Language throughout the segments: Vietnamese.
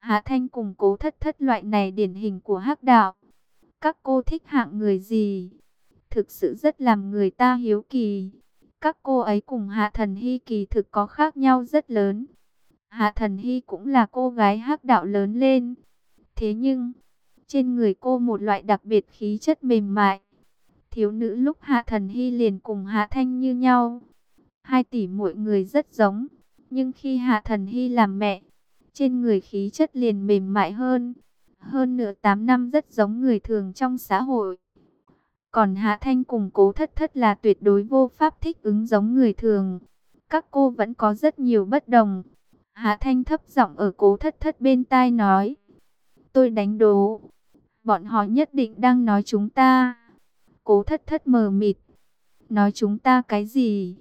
Hạ Thanh cùng Cố Thất Thất loại này điển hình của hắc đạo. Các cô thích hạng người gì? Thực sự rất làm người ta hiếu kỳ. Các cô ấy cùng Hạ Thần Hy kỳ thực có khác nhau rất lớn. Hạ Thần Hy cũng là cô gái hắc đạo lớn lên. Thế nhưng, trên người cô một loại đặc biệt khí chất mềm mại. Thiếu nữ lúc Hạ Thần Hy liền cùng Hạ Thanh như nhau. Hai tỷ muội người rất giống. Nhưng khi Hạ Thần Hy làm mẹ, trên người khí chất liền mềm mại hơn. Hơn nữa 8 năm rất giống người thường trong xã hội. Còn Hạ Thanh cùng Cố Thất Thất là tuyệt đối vô pháp thích ứng giống người thường. Các cô vẫn có rất nhiều bất đồng. Hạ Thanh thấp giọng ở Cố Thất Thất bên tai nói. Tôi đánh đố. Bọn họ nhất định đang nói chúng ta. Cố Thất Thất mờ mịt. Nói chúng ta cái gì?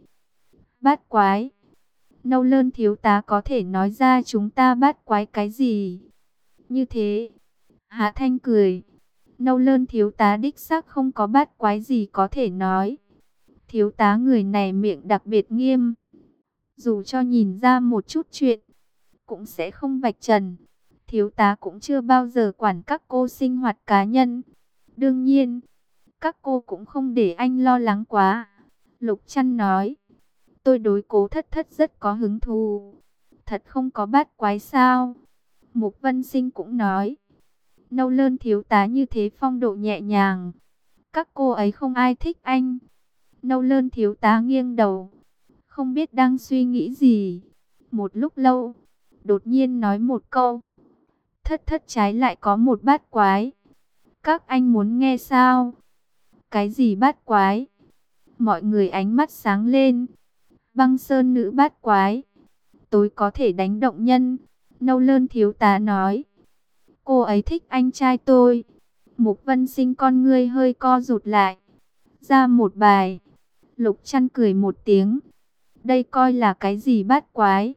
Bát quái. Nâu Lơn thiếu tá có thể nói ra chúng ta bát quái cái gì? Như thế. Hạ Thanh cười. Nâu Lơn thiếu tá đích xác không có bát quái gì có thể nói. Thiếu tá người này miệng đặc biệt nghiêm. Dù cho nhìn ra một chút chuyện, cũng sẽ không vạch trần. Thiếu tá cũng chưa bao giờ quản các cô sinh hoạt cá nhân. Đương nhiên, các cô cũng không để anh lo lắng quá. Lục Trăn nói, tôi đối Cố Thất Thất rất có hứng thú. Thật không có bát quái sao? Mục Vân Sinh cũng nói, Nâu Lơn thiếu tá như thế phong độ nhẹ nhàng. Các cô ấy không ai thích anh. Nâu Lơn thiếu tá nghiêng đầu, không biết đang suy nghĩ gì. Một lúc lâu, đột nhiên nói một câu. Thất Thất trái lại có một bát quái. Các anh muốn nghe sao? Cái gì bát quái? Mọi người ánh mắt sáng lên. Băng sơn nữ bát quái. Tối có thể đánh động nhân. Nâu Lơn thiếu tá nói. Cô ấy thích anh trai tôi. Mục Vân Sinh con ngươi hơi co rụt lại. Ra một bài. Lục Trăn cười một tiếng. Đây coi là cái gì bát quái?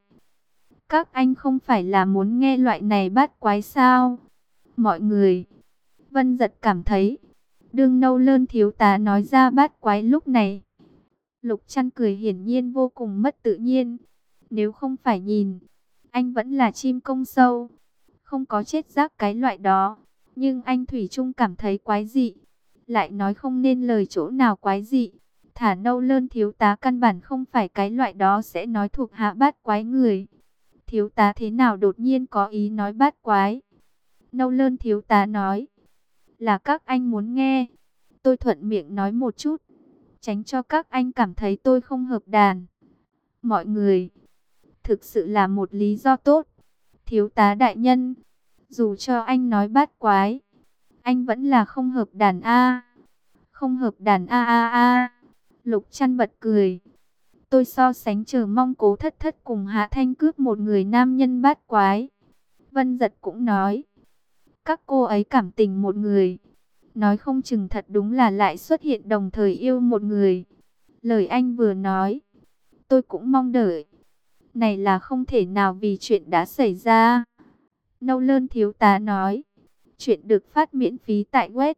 Các anh không phải là muốn nghe loại này bát quái sao? Mọi người. Vân Giật cảm thấy. Đương Nâu Lơn thiếu tá nói ra bát quái lúc này. Lục Trăn cười hiển nhiên vô cùng mất tự nhiên. Nếu không phải nhìn, anh vẫn là chim công sâu. Không có chết rác cái loại đó. Nhưng anh thủy chung cảm thấy quái dị. Lại nói không nên lời chỗ nào quái dị. Thả Nâu Lơn thiếu tá căn bản không phải cái loại đó sẽ nói thuộc hạ bát quái người. Thiếu tá thế nào đột nhiên có ý nói bát quái? Nâu Lơn thiếu tá nói. Là các anh muốn nghe. Tôi thuận miệng nói một chút. Tránh cho các anh cảm thấy tôi không hợp đàn. Mọi người. Thực sự là một lý do tốt. Thiếu tá đại nhân. Dù cho anh nói bát quái. Anh vẫn là không hợp đàn A. Không hợp đàn A A A. Lục Trăn bật cười. Tôi so sánh chờ mong Cố Thất Thất cùng Hạ Thanh cướp một người nam nhân bát quái. Vân Giật cũng nói. Các cô ấy cảm tình một người. Nói không chừng thật đúng là lại xuất hiện đồng thời yêu một người. Lời anh vừa nói. Tôi cũng mong đợi. Này là không thể nào vì chuyện đã xảy ra. Nâu Lơn thiếu tá nói. Chuyện được phát miễn phí tại web.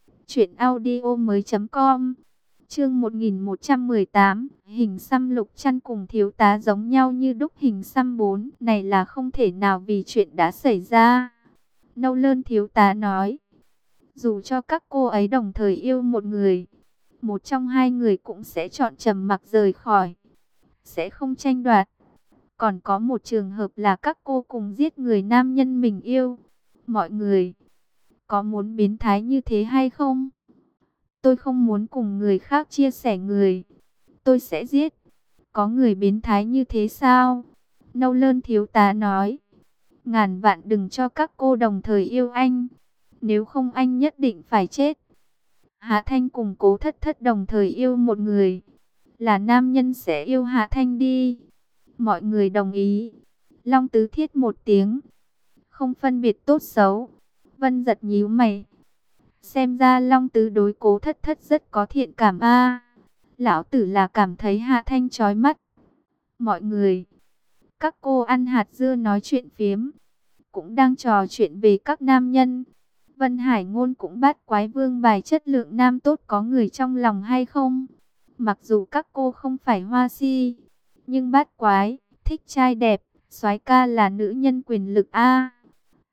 truyệnaudiomoi.com. Chương 1118, hình xăm. Lục Trăn cùng thiếu tá giống nhau như đúc hình xăm 4. Này là không thể nào vì chuyện đã xảy ra. Nâu Lơn thiếu tá nói. Dù cho các cô ấy đồng thời yêu một người, một trong hai người cũng sẽ chọn trầm mặc rời khỏi. Sẽ không tranh đoạt. Còn có một trường hợp là các cô cùng giết người nam nhân mình yêu. Mọi người, có muốn biến thái như thế hay không? Tôi không muốn cùng người khác chia sẻ người. Tôi sẽ giết. Có người biến thái như thế sao? Nâu Lơn thiếu tá nói. Ngàn vạn đừng cho các cô đồng thời yêu anh. Nếu không anh nhất định phải chết. Hạ Thanh cùng Cố Thất Thất đồng thời yêu một người. Là nam nhân sẽ yêu Hạ Thanh đi. Mọi người đồng ý. Long Tứ thiết một tiếng. Không phân biệt tốt xấu. Vân Giật nhíu mày. Xem ra Long Tứ đối Cố Thất Thất rất có thiện cảm a. Lão tử là cảm thấy Hạ Thanh chói mắt. Mọi người. Các cô ăn hạt dưa nói chuyện phiếm. Cũng đang trò chuyện về các nam nhân. Vân Hải Ngôn cũng bắt quái vương bài chất lượng nam tốt có người trong lòng hay không? Mặc dù các cô không phải hoa si, nhưng bát quái, thích trai đẹp, soái ca là nữ nhân quyền lực a.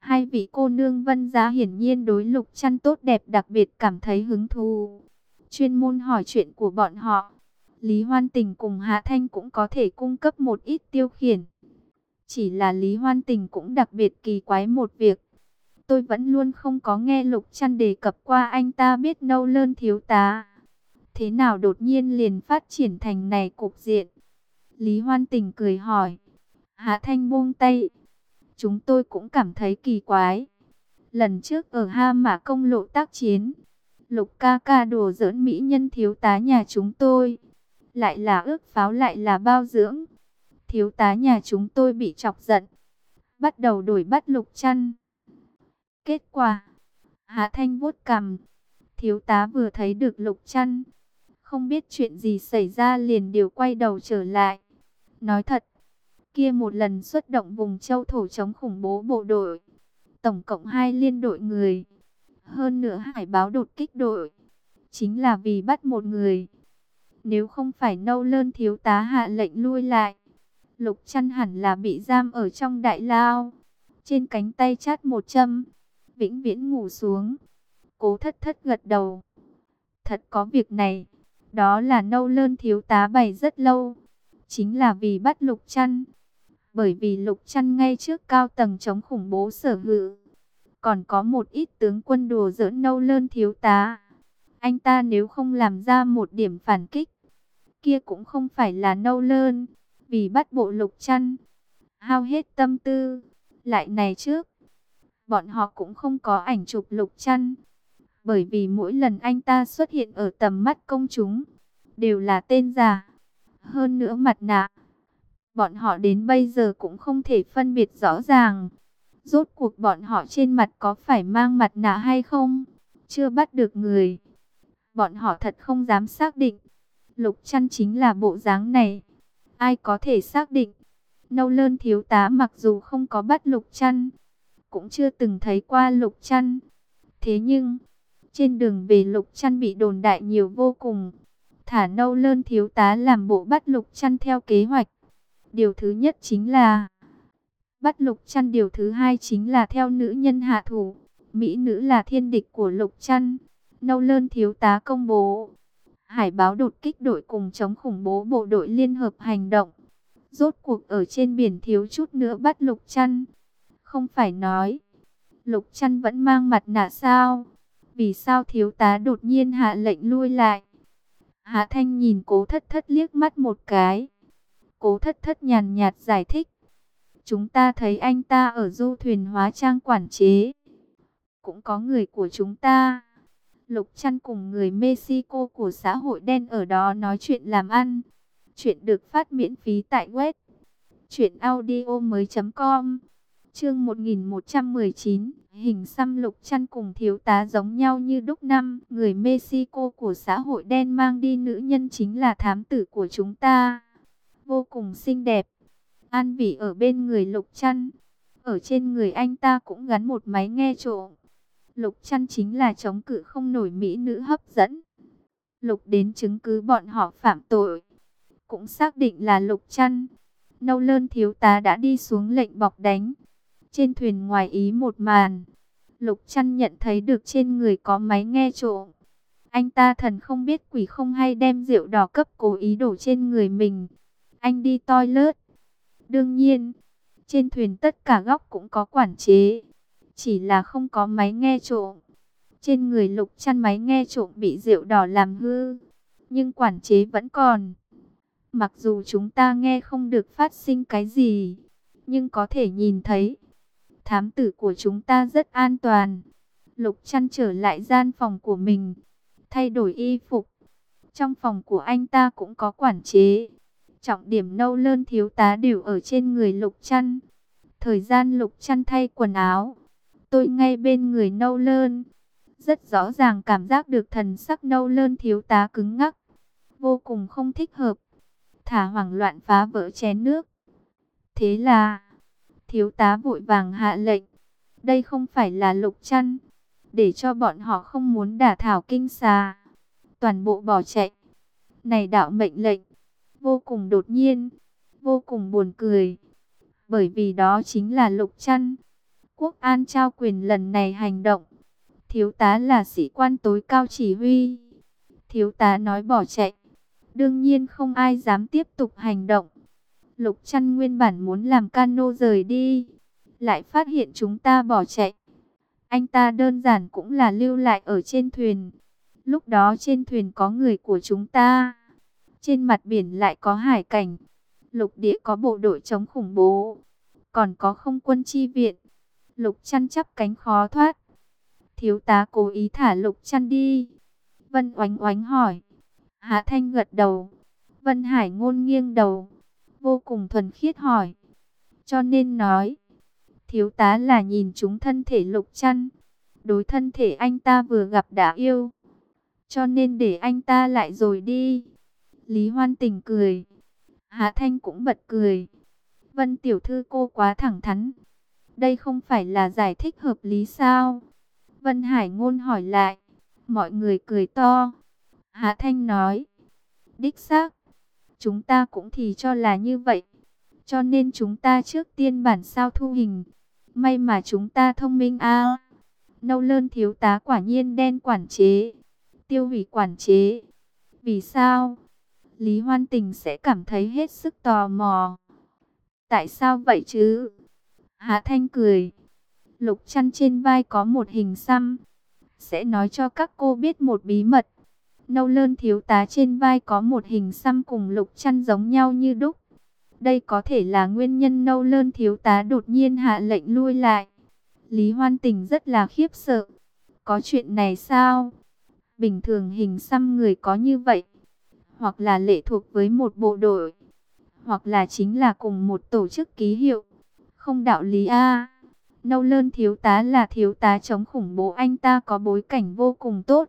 Hai vị cô nương Vân gia hiển nhiên đối Lục Trăn tốt đẹp đặc biệt cảm thấy hứng thú, chuyên môn hỏi chuyện của bọn họ. Lý Hoan Tình cùng Hạ Thanh cũng có thể cung cấp một ít tiêu khiển. Chỉ là Lý Hoan Tình cũng đặc biệt kỳ quái một việc. Tôi vẫn luôn không có nghe Lục Trăn đề cập qua anh ta biết Nâu Lơn thiếu tá. Thế nào đột nhiên liền phát triển thành này cục diện? Lý Hoan Tình cười hỏi. Hạ Thanh buông tay. Chúng tôi cũng cảm thấy kỳ quái. Lần trước ở Ha Mã Công lộ tác chiến, Lục ca ca đùa giỡn mỹ nhân thiếu tá nhà chúng tôi. Lại là ước pháo lại là bao dưỡng. Thiếu tá nhà chúng tôi bị chọc giận, bắt đầu đuổi bắt Lục Trăn. Kết quả, Hạ Thanh vuốt cằm. Thiếu tá vừa thấy được Lục Trăn, không biết chuyện gì xảy ra liền điều quay đầu trở lại. Nói thật, kia một lần xuất động vùng châu thổ chống khủng bố bộ đội, tổng cộng 2 liên đội người, hơn nữa hải báo đột kích đội, chính là vì bắt một người. Nếu không phải Nâu Lơn thiếu tá hạ lệnh lui lại, Lục Trăn hẳn là bị giam ở trong đại lao, trên cánh tay chát một châm, vĩnh viễn ngủ xuống. Cố Thất Thất gật đầu. Thật có việc này, đó là Nâu Lơn thiếu tá bày rất lâu, chính là vì bắt Lục Trăn. Bởi vì Lục Trăn ngay trước cao tầng chống khủng bố sở hữu, còn có một ít tướng quân đùa giỡn Nâu Lơn thiếu tá. Anh ta nếu không làm ra một điểm phản kích, kia cũng không phải là Nâu Lơn. Vì bắt bộ Lục Trăn, hao hết tâm tư. Lại này trước, bọn họ cũng không có ảnh chụp Lục Trăn, bởi vì mỗi lần anh ta xuất hiện ở tầm mắt công chúng, đều là tên giả. Hơn nữa mặt nạ, bọn họ đến bây giờ cũng không thể phân biệt rõ ràng. Rốt cuộc bọn họ trên mặt có phải mang mặt nạ hay không? Chưa bắt được người. Bọn họ thật không dám xác định. Lục Trăn chính là bộ dáng này. Ai có thể xác định? Nâu Lơn thiếu tá mặc dù không có bắt Lục Trăn, cũng chưa từng thấy qua Lục Trăn. Thế nhưng, trên đường về Lục Trăn bị đồn đại nhiều vô cùng. Thả Nâu Lơn thiếu tá làm bộ bắt Lục Trăn theo kế hoạch. Điều thứ nhất chính là bắt Lục Trăn, điều thứ hai chính là theo nữ nhân hạ thủ. Mỹ nữ là thiên địch của Lục Trăn. Nâu Lơn thiếu tá công bố hải báo đột kích đội cùng chống khủng bố bộ đội liên hợp hành động. Rốt cuộc ở trên biển thiếu chút nữa bắt Lục Trăn. Không phải nói Lục Trăn vẫn mang mặt nạ sao? Vì sao thiếu tá đột nhiên hạ lệnh lui lại? Hạ Thanh nhìn Cố Thất Thất liếc mắt một cái. Cố Thất Thất nhàn nhạt giải thích. Chúng ta thấy anh ta ở du thuyền hóa trang quản chế. Cũng có người của chúng ta. Lục Trăn cùng người Mexico của xã hội đen ở đó nói chuyện làm ăn. Chuyện được phát miễn phí tại web truyệnaudiomoi.com. Chương 1119, hình xăm Lục Trăn cùng thiếu tá giống nhau như đúc năm. Người Mexico của xã hội đen mang đi nữ nhân chính là thám tử của chúng ta. Vô cùng xinh đẹp. An vị ở bên người Lục Trăn. Ở trên người anh ta cũng gắn một máy nghe trộm. Lục Trăn chính là chống cự không nổi mỹ nữ hấp dẫn. Lục đến chứng cứ bọn họ phạm tội, cũng xác định là Lục Trăn. Nâu Lơn thiếu tá đã đi xuống lệnh bọc đánh. Trên thuyền ngoài ý một màn, Lục Trăn nhận thấy được trên người có máy nghe trộm. Anh ta thần không biết quỷ không hay đem rượu đỏ cấp cố ý đổ trên người mình. Anh đi toilet. Đương nhiên, trên thuyền tất cả góc cũng có quản chế, chỉ là không có máy nghe trộm. Trên người Lục Trăn máy nghe trộm bị rượu đỏ làm hư, nhưng quản chế vẫn còn. Mặc dù chúng ta nghe không được phát sinh cái gì, nhưng có thể nhìn thấy thám tử của chúng ta rất an toàn. Lục Trăn trở lại gian phòng của mình, thay đổi y phục. Trong phòng của anh ta cũng có quản chế. Trọng điểm Nâu Lơn thiếu tá đều ở trên người Lục Trăn. Thời gian Lục Trăn thay quần áo, tôi ngay bên người Nâu Lơn. Rất rõ ràng cảm giác được thần sắc Nâu Lơn thiếu tá cứng ngắc, vô cùng không thích hợp. Thả hoảng loạn phá vỡ chén nước. Thế là thiếu tá vội vàng hạ lệnh. Đây không phải là Lục Trăn, để cho bọn họ không muốn đả thảo kinh xà, toàn bộ bỏ chạy. Này đạo mệnh lệnh vô cùng đột nhiên, vô cùng buồn cười. Bởi vì đó chính là Lục Trăn. Quốc An trao quyền lần này hành động. Thiếu tá là sĩ quan tối cao chỉ huy. Thiếu tá nói bỏ chạy. Đương nhiên không ai dám tiếp tục hành động. Lục Trăn nguyên bản muốn làm cano rời đi, lại phát hiện chúng ta bỏ chạy. Anh ta đơn giản cũng là lưu lại ở trên thuyền. Lúc đó trên thuyền có người của chúng ta. Trên mặt biển lại có hải cảnh. Lục địa có bộ đội chống khủng bố. Còn có không quân chi viện. Lục Trăn chắp cánh khó thoát. Thiếu tá cố ý thả Lục Trăn đi. Vân Oánh Oánh hỏi. Hạ Thanh gật đầu. Vân Hải Ngôn nghiêng đầu, vô cùng thuần khiết hỏi. Cho nên nói, thiếu tá là nhìn trúng thân thể Lục Trăn. Đối thân thể anh ta vừa gặp đã yêu. Cho nên để anh ta lại rồi đi. Lý Hoan Tình cười. Hạ Thanh cũng bật cười. Vân tiểu thư cô quá thẳng thắn. Đây không phải là giải thích hợp lý sao? Vân Hải Ngôn hỏi lại. Mọi người cười to. Hạ Thanh nói. Đích xác. Chúng ta cũng thì cho là như vậy. Cho nên chúng ta trước tiên bản sao thu hình. May mà chúng ta thông minh a. Nâu Lơn thiếu tá quả nhiên đen quản chế. Tiêu hủy quản chế. Vì sao? Lý Hoan Tình sẽ cảm thấy hết sức tò mò. Tại sao vậy chứ? Hạ Thanh cười. Lục Trăn trên vai có một hình xăm. Sẽ nói cho các cô biết một bí mật. Nâu Lơn thiếu tá trên vai có một hình xăm cùng Lục Trăn giống nhau như đúc. Đây có thể là nguyên nhân Nâu Lơn thiếu tá đột nhiên hạ lệnh lui lại. Lý Hoan Tình rất là khiếp sợ. Có chuyện này sao? Bình thường hình xăm người có như vậy. Hoặc là lệ thuộc với một bộ đội. Hoặc là chính là cùng một tổ chức ký hiệu. Không đạo lý a. Nâu Lơn thiếu tá là thiếu tá chống khủng bố, anh ta có bối cảnh vô cùng tốt.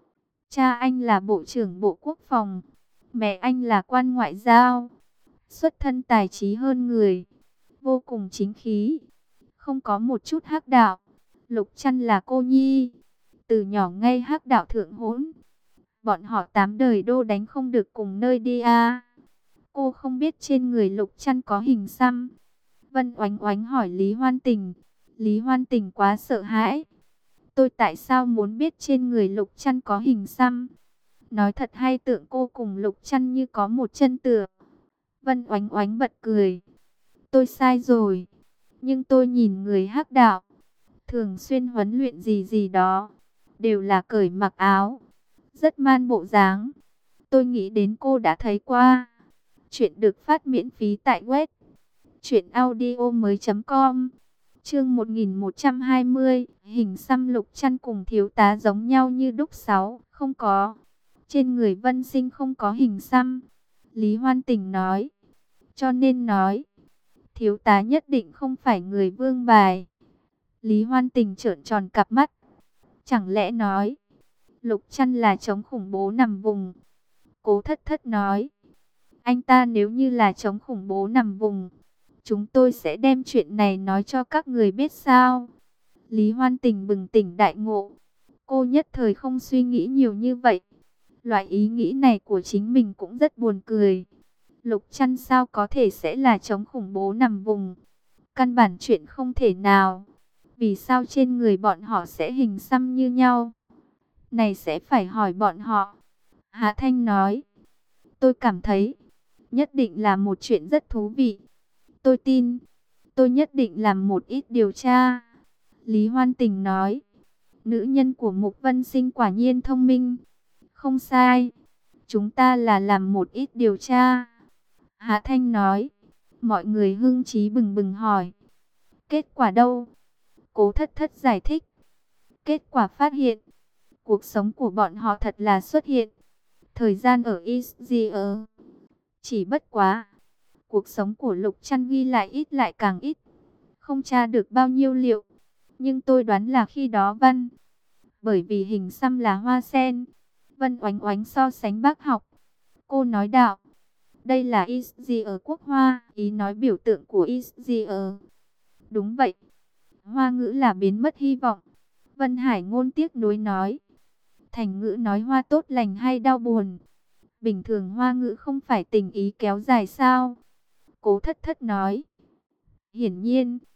Cha anh là bộ trưởng Bộ Quốc phòng, mẹ anh là quan ngoại giao, xuất thân tài trí hơn người, vô cùng chính khí, không có một chút hắc đạo. Lục Trăn là cô nhi, từ nhỏ ngay hắc đạo thượng hỗn. Bọn họ 8 đời đô đánh không được cùng nơi đi a. Cô không biết trên người Lục Trăn có hình xăm. Vân Oánh Oánh hỏi Lý Hoan Tình. Lý Hoan Tình quá sợ hãi. Tôi tại sao muốn biết trên người Lục Trăn có hình xăm? Nói thật hay tượng cô cùng Lục Trăn như có một chân tựa. Vân Oánh Oánh bật cười. Tôi sai rồi. Nhưng tôi nhìn người hắc đạo, thường xuyên huấn luyện gì gì đó, đều là cởi mặc áo, rất man bộ dáng. Tôi nghĩ đến cô đã thấy qua. Chuyện được phát miễn phí tại web truyệnaudiomoi.com. Chương 1120, hình xăm Lục Trăn cùng thiếu tá giống nhau như đúc. 6, không có. Trên người Vân Sinh không có hình xăm. Lý Hoan Tình nói. Cho nên nói, thiếu tá nhất định không phải người vương bài. Lý Hoan Tình trợn tròn cặp mắt. Chẳng lẽ nói, Lục Trăn là chống khủng bố nằm vùng? Cố Thất Thất nói. Anh ta nếu như là chống khủng bố nằm vùng, chúng tôi sẽ đem chuyện này nói cho các người biết sao? Lý Hoan Tình bừng tỉnh đại ngộ. Cô nhất thời không suy nghĩ nhiều như vậy. Loại ý nghĩ này của chính mình cũng rất buồn cười. Lục Trăn sao có thể sẽ là chống khủng bố nằm vùng? Căn bản chuyện không thể nào. Vì sao trên người bọn họ sẽ hình xăm như nhau? Này sẽ phải hỏi bọn họ. Hạ Thanh nói. Tôi cảm thấy nhất định là một chuyện rất thú vị. Tôi tin, tôi nhất định làm một ít điều tra. Lý Hoan Tình nói. Nữ nhân của Mục Vân Sinh quả nhiên thông minh. Không sai. Chúng ta là làm một ít điều tra. Hạ Thanh nói. Mọi người hưng trí bừng bừng hỏi. Kết quả đâu? Cố Thất Thất giải thích. Kết quả phát hiện, cuộc sống của bọn họ thật là xuất hiện. Thời gian ở Israel. Chỉ bất quá, cuộc sống của Lục Trăn ghi lại ít lại càng ít. Không tra được bao nhiêu liệu. Nhưng tôi đoán là khi đó văn. Bởi vì hình xăm là hoa sen. Vân Oánh Oánh so sánh bác học. Cô nói đạo. Đây là Israel quốc hoa. Ý nói biểu tượng của Israel. Đúng vậy. Hoa ngữ là biến mất hy vọng. Vân Hải Ngôn tiếc nuối nói. Thành ngữ nói hoa tốt lành hay đau buồn. Bình thường hoa ngữ không phải tình ý kéo dài sao? Cố Thất Thất nói. Hiển nhiên,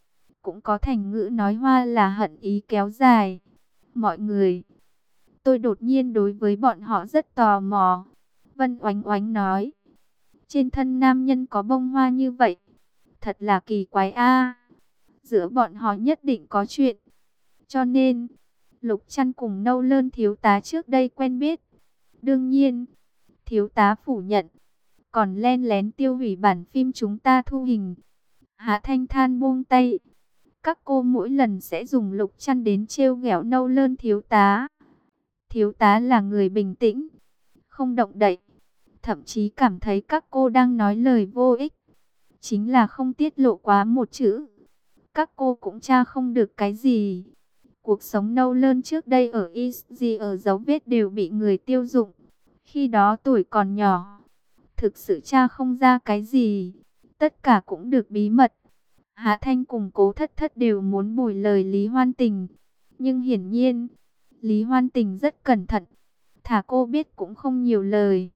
cũng có thành ngữ nói hoa là hận ý kéo dài. Mọi người, tôi đột nhiên đối với bọn họ rất tò mò. Vân Oánh Oánh nói, trên thân nam nhân có bông hoa như vậy, thật là kỳ quái a. Giữa bọn họ nhất định có chuyện. Cho nên, Lục Trăn cùng Nâu Lơn thiếu tá trước đây quen biết. Đương nhiên, thiếu tá phủ nhận, còn len lén tiêu hủy bản phim chúng ta thu hình. Hạ Thanh Than buông tay. Các cô mỗi lần sẽ dùng Lục Trăn đến trêu ghẹo Nâu Lơn thiếu tá. Thiếu tá là người bình tĩnh, không động đậy, thậm chí cảm thấy các cô đang nói lời vô ích. Chính là không tiết lộ quá một chữ. Các cô cũng tra không được cái gì. Cuộc sống Nâu Lơn trước đây ở Easy ở dấu vết đều bị người tiêu dụng. Khi đó tuổi còn nhỏ, thực sự tra không ra cái gì. Tất cả cũng được bí mật. Hạ Thanh cùng Cố Thất Thất đều muốn bồi lời Lý Hoan Tình. Nhưng hiển nhiên, Lý Hoan Tình rất cẩn thận. Thà cô biết cũng không nhiều lời.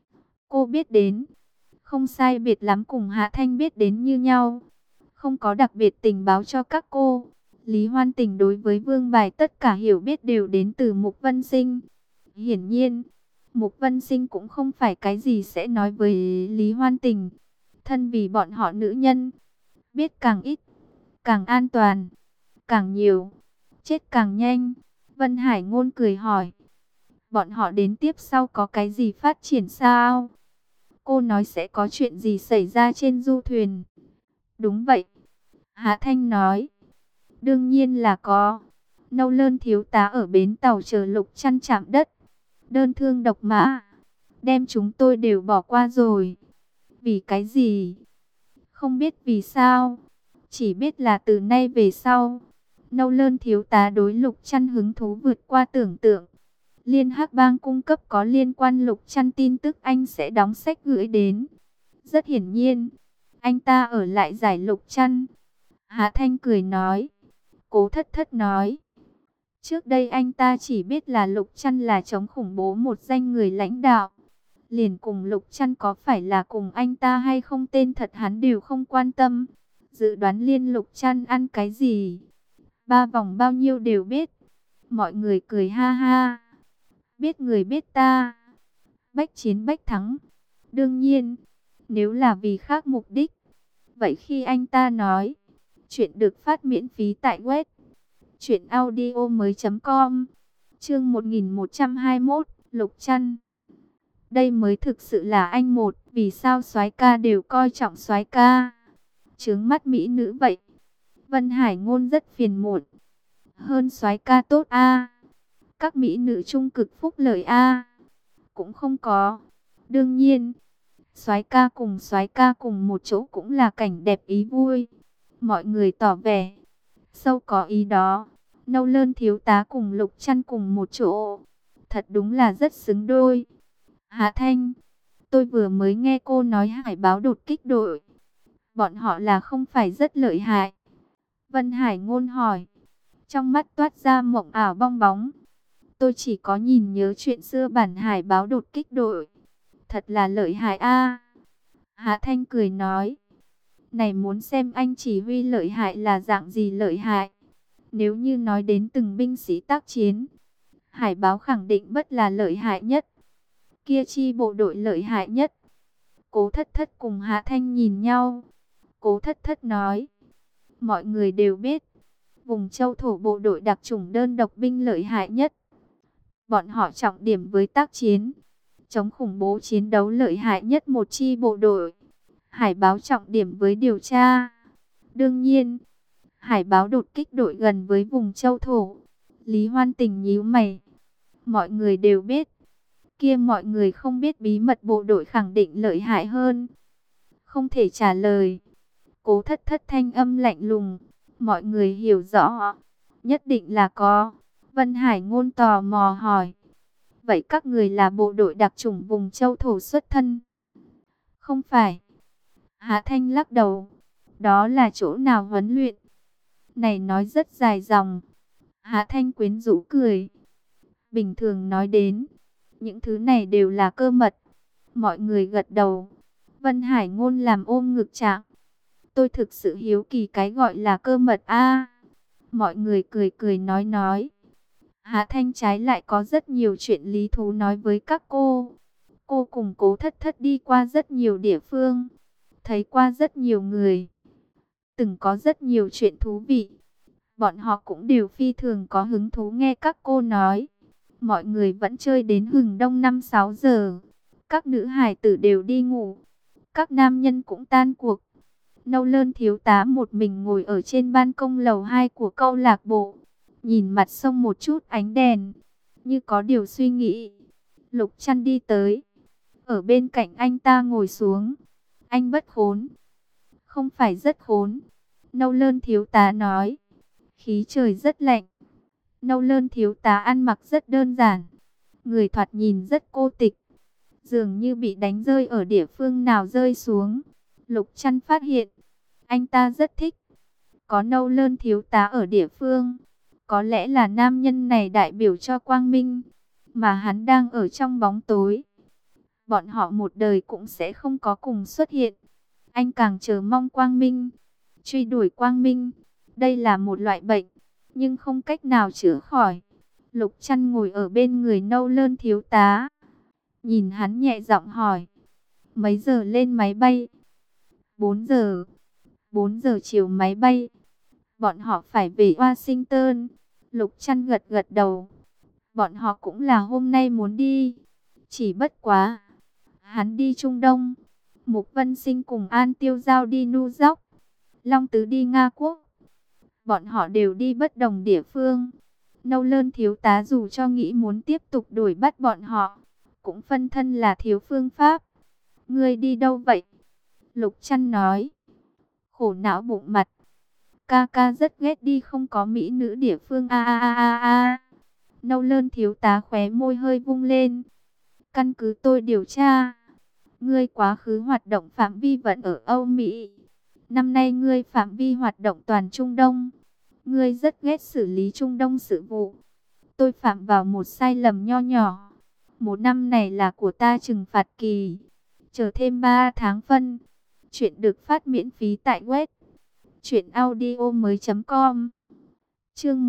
Cô biết đến, không sai biệt lắm cùng Hạ Thanh biết đến như nhau. Không có đặc biệt tình báo cho các cô. Lý Hoan Tình đối với Vương Bài tất cả hiểu biết đều đến từ Mục Vân Sinh. Hiển nhiên, Mục Vân Sinh cũng không phải cái gì sẽ nói với Lý Hoan Tình. Thân vì bọn họ nữ nhân, biết càng ít, càng an toàn, càng nhiều, chết càng nhanh. Vân Hải Ngôn cười hỏi, bọn họ đến tiếp sau có cái gì phát triển sao? Cô nói sẽ có chuyện gì xảy ra trên du thuyền. Đúng vậy, Hạ Thanh nói. Đương nhiên là có. Nâu Lơn thiếu tá ở bến tàu chờ Lục Trăn chạm đất. Đơn thương độc mã, đem chúng tôi đều bỏ qua rồi. Vì cái gì? Không biết vì sao. Chỉ biết là từ nay về sau, Nâu Lơn thiếu tá đối Lục Trăn hứng thú vượt qua tưởng tượng. Liên Hắc Bang cung cấp có liên quan Lục Trăn tin tức anh sẽ đóng sách gửi đến. Rất hiển nhiên, anh ta ở lại giải Lục Trăn. Hạ Thanh cười nói. Cố Thất Thất nói, trước đây anh ta chỉ biết là Lục Trăn là chống khủng bố một danh người lãnh đạo. Liền cùng Lục Trăn có phải là cùng anh ta hay không tên thật hắn đều không quan tâm. Dự đoán Liên Lục Trăn ăn cái gì, 3 vòng bao nhiêu đều biết. Mọi người cười ha ha. Biết người biết ta, bách chiến bách thắng. Đương nhiên, nếu là vì khác mục đích, vậy khi anh ta nói, chuyện được phát miễn phí tại web truyệnaudiomoi.com. Chương 1121, Lục Trăn. Đây mới thực sự là anh một, vì sao soái ca đều coi trọng soái ca, chướng mắt mỹ nữ vậy. Vân Hải Ngôn rất phiền muộn. Hơn soái ca tốt a. Các mỹ nữ trung cực phúc lợi a. Cũng không có. Đương nhiên, soái ca cùng một chỗ cũng là cảnh đẹp ý vui. Mọi người tỏ vẻ sâu có ý đó. Nâu Lơn thiếu tá cùng Lục Trăn cùng một chỗ, thật đúng là rất xứng đôi. Hạ Thanh, tôi vừa mới nghe cô nói Hải báo đột kích đội, bọn họ là không phải rất lợi hại? Vân Hải Ngôn hỏi, trong mắt toát ra mộng ảo bong bóng. Tôi chỉ có nhìn nhớ chuyện xưa bản Hải báo đột kích đội, thật là lợi hại a. Hạ Thanh cười nói, này muốn xem anh chỉ huy lợi hại là dạng gì lợi hại. Nếu như nói đến từng binh sĩ tác chiến, Hải báo khẳng định bất là lợi hại nhất. Kia chi bộ đội lợi hại nhất. Cố Thất Thất cùng Hạ Thanh nhìn nhau. Cố Thất Thất nói, mọi người đều biết, vùng châu thổ bộ đội đặc chủng đơn độc binh lợi hại nhất. Bọn họ trọng điểm với tác chiến, chống khủng bố chiến đấu lợi hại nhất một chi bộ đội. Hải báo trọng điểm với điều tra. Đương nhiên, Hải báo đột kích đội gần với vùng châu thổ. Lý Hoan Tình nhíu mày. Mọi người đều biết. Kia mọi người không biết bí mật bộ đội khẳng định lợi hại hơn. Không thể trả lời. Cố Thất Thất thanh âm lạnh lùng. Mọi người hiểu rõ. Nhất định là có. Vân Hải Ngôn tò mò hỏi. Vậy các người là bộ đội đặc chủng vùng châu thổ xuất thân? Không phải. Hạ Thanh lắc đầu. Đó là chỗ nào huấn luyện? Này nói rất dài dòng. Hạ Thanh quyến rũ cười. Bình thường nói đến, những thứ này đều là cơ mật. Mọi người gật đầu. Vân Hải Ngôn làm ôm ngực trạng. Tôi thực sự hiếu kỳ cái gọi là cơ mật a. Mọi người cười cười nói. Hạ Thanh trái lại có rất nhiều chuyện lý thú nói với các cô. Cô cùng Cố Thất Thất đi qua rất nhiều địa phương, thấy qua rất nhiều người, từng có rất nhiều chuyện thú vị. Bọn họ cũng đều phi thường có hứng thú nghe các cô nói. Mọi người vẫn chơi đến hừng đông 5-6 giờ. Các nữ hài tử đều đi ngủ. Các nam nhân cũng tan cuộc. Nâu Lơn thiếu tá một mình ngồi ở trên ban công lầu 2 của câu lạc bộ. Nhìn mặt sông một chút ánh đèn. Như có điều suy nghĩ. Lục Trăn đi tới. Ở bên cạnh anh ta ngồi xuống. Anh bất khốn. Không phải rất khốn. Nâu Lơn thiếu tá nói. Khí trời rất lạnh. Nâu Lơn thiếu tá ăn mặc rất đơn giản. Người thoạt nhìn rất cô tịch. Dường như bị đánh rơi ở địa phương nào rơi xuống. Lục Trăn phát hiện. Anh ta rất thích. Có Nâu Lơn thiếu tá ở địa phương. Có lẽ là nam nhân này đại biểu cho quang minh. Mà hắn đang ở trong bóng tối. Bọn họ một đời cũng sẽ không có cùng xuất hiện. Anh càng chờ mong quang minh. Truy đuổi quang minh. Đây là một loại bệnh. Nhưng không cách nào chữa khỏi. Lục Trăn ngồi ở bên người Nâu Lơn thiếu tá. Nhìn hắn nhẹ giọng hỏi. Mấy giờ lên máy bay? 4 giờ. 4 giờ chiều máy bay. Bọn họ phải về Washington. Lục Trăn gật gật đầu. Bọn họ cũng là hôm nay muốn đi. Chỉ bất quá. Hắn đi Trung Đông. Mục Vân Sinh cùng An Tiêu Giao đi New York. Long Tứ đi Nga Quốc. Bọn họ đều đi bất đồng địa phương. Nâu Lơn thiếu tá dù cho nghĩ muốn tiếp tục đuổi bắt bọn họ, cũng phân thân là thiếu phương pháp. Ngươi đi đâu vậy? Lục Trăn nói. Khổ não bụng mặt. Ca ca rất ghét đi không có mỹ nữ địa phương a. Nâu Lơn thiếu tá khóe môi hơi vung lên. Căn cứ tôi điều tra, ngươi quá khứ hoạt động phạm vi vẫn ở Âu Mỹ. Năm nay ngươi phạm vi hoạt động toàn Trung Đông. Ngươi rất ghét xử lý Trung Đông sự vụ. Tôi phạm vào một sai lầm nho nhỏ. Một năm này là của ta trừng phạt kỳ. Chờ thêm 3 tháng phân. Chuyện được phát miễn phí tại web truyệnaudiomoi.com. Chương